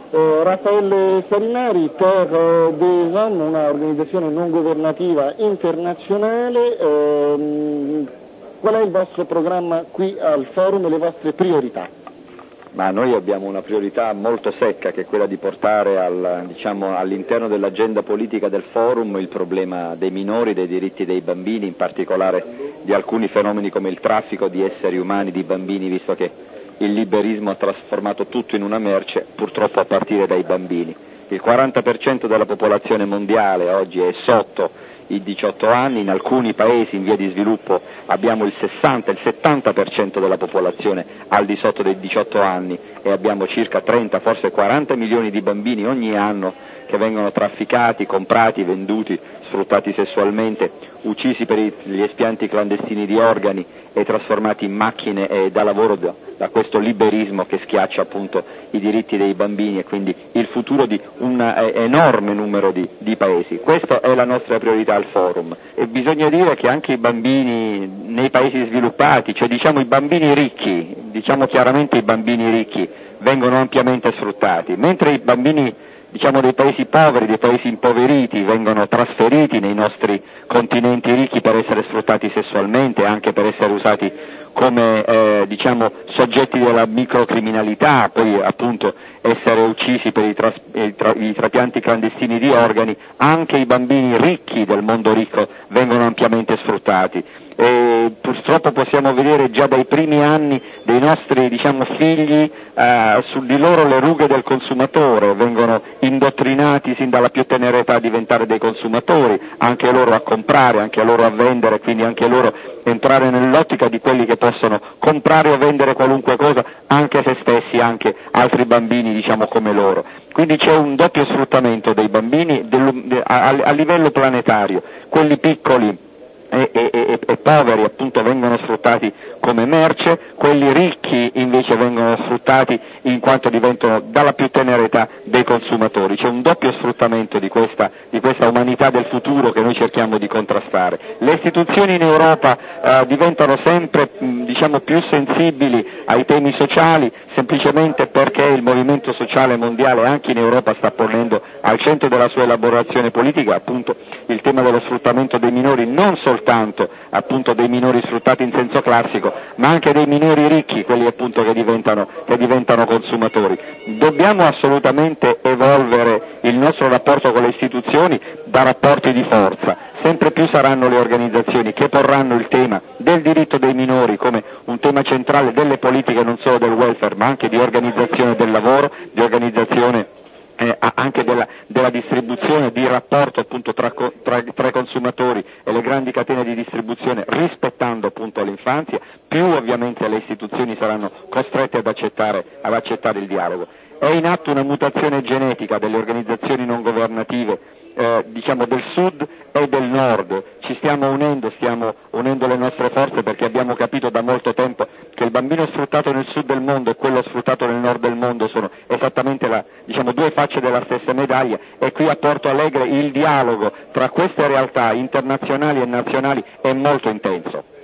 Raffaele Sarinari per DESAN, una organizzazione non governativa internazionale. Qual è il vostro programma qui al forum e le vostre priorità? Ma noi abbiamo una priorità molto secca, che è quella di portare all'interno dell'agenda politica del forum il problema dei minori, dei diritti dei bambini, in particolare di alcuni fenomeni come il traffico di esseri umani, di bambini, visto che il liberismo ha trasformato tutto in una merce, purtroppo a partire dai bambini. Il 40% della popolazione mondiale oggi è sotto i 18 anni, in alcuni paesi in via di sviluppo abbiamo il 60, il 70% della popolazione al di sotto dei 18 anni e abbiamo circa 30, forse 40 milioni di bambini ogni anno che vengono trafficati, comprati, venduti, sfruttati sessualmente, uccisi per gli espianti clandestini di organi e trasformati in macchine da lavoro da questo liberismo che schiaccia appunto i diritti dei bambini e quindi il futuro di un enorme numero di paesi. Questa è la nostra priorità al forum e bisogna dire che anche i bambini nei paesi sviluppati, cioè diciamo i bambini ricchi, diciamo chiaramente i bambini ricchi, vengono ampiamente sfruttati, mentre i bambini dei paesi poveri, dei paesi impoveriti, vengono trasferiti nei nostri continenti ricchi per essere sfruttati sessualmente, anche per essere usati come soggetti della microcriminalità, poi appunto essere uccisi per i trapianti clandestini di organi. Anche i bambini ricchi del mondo ricco vengono ampiamente sfruttati. E purtroppo possiamo vedere già dai primi anni dei nostri figli su di loro le rughe del consumatore, vengono indottrinati sin dalla più tenera età a diventare dei consumatori, anche loro a comprare, anche loro a vendere, quindi anche loro entrare nell'ottica di quelli che possono comprare o vendere qualunque cosa, anche se stessi, anche altri bambini come loro. Quindi c'è un doppio sfruttamento dei bambini a livello planetario, quelli piccoli e poveri appunto vengono sfruttati come merce, quelli ricchi invece vengono sfruttati in quanto diventano dalla più tenera età dei consumatori. C'è un doppio sfruttamento di questa umanità del futuro che noi cerchiamo di contrastare. Le istituzioni in Europa diventano sempre più sensibili ai temi sociali, semplicemente perché il movimento sociale mondiale anche in Europa sta ponendo al centro della sua elaborazione politica appunto il tema dello sfruttamento dei minori, non soltanto appunto dei minori sfruttati in senso classico, ma anche dei minori ricchi, quelli appunto che diventano consumatori. Dobbiamo assolutamente evolvere il nostro rapporto con le istituzioni da rapporti di forza. Sempre più saranno le organizzazioni che porranno il tema del diritto dei minori come un tema centrale delle politiche non solo del welfare, ma anche di organizzazione del lavoro, di organizzazione anche della distribuzione, di rapporto appunto tra i consumatori e le grandi catene di distribuzione, rispettando appunto l'infanzia, più ovviamente le istituzioni saranno costrette ad accettare il dialogo. È in atto una mutazione genetica delle organizzazioni non governative del sud e del nord. Ci stiamo unendo le nostre forze perché abbiamo capito da molto tempo che il bambino sfruttato nel sud del mondo e quello sfruttato nel nord del mondo sono esattamente due facce della stessa medaglia, e qui a Porto Alegre il dialogo tra queste realtà internazionali e nazionali è molto intenso.